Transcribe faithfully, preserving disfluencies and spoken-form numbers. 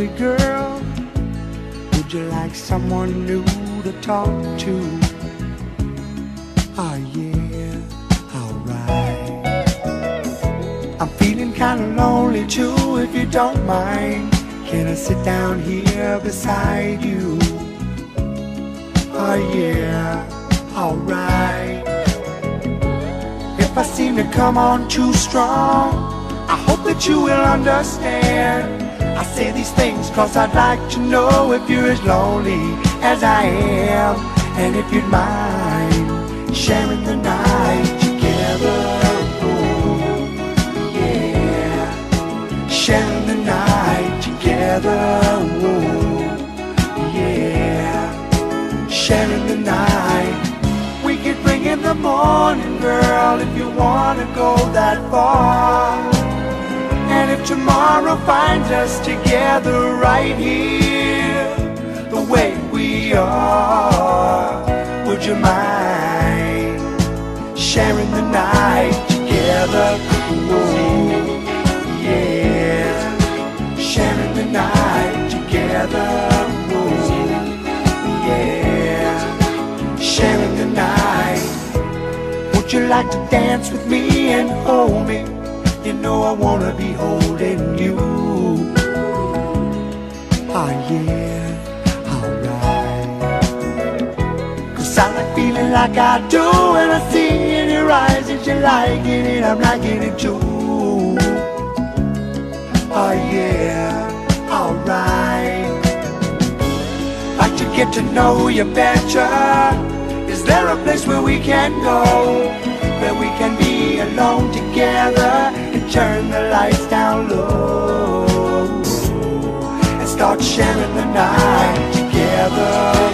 girl, would you like someone new to talk to? Oh yeah, alright. I'm feeling kinda lonely too, if you don't mind. Can I sit down here beside you? Oh yeah, alright. If I seem to come on too strong, I hope that you will understand. I say these things cause I'd like to know if you're as lonely as I am, and if you'd mind sharing the night together. Oh, yeah, sharing the night together. Oh, yeah, sharing the night. We could bring in the morning, girl, if you wanna go that far. And if tomorrow finds us together right here, the way we are, would you mind sharing the night together? Oh, yeah, sharing the night together. Oh, yeah, sharing the night. Would you like to dance with me and hold me? You know I wanna be holding you. Oh yeah, alright. Cause I like feeling like I do when I see in your eyes that you're liking it, I'm liking it too. Oh yeah, alright. Like to get to know you better. Is there a place where we can go, where we can be alone together and turn the lights down low and start sharing the night together?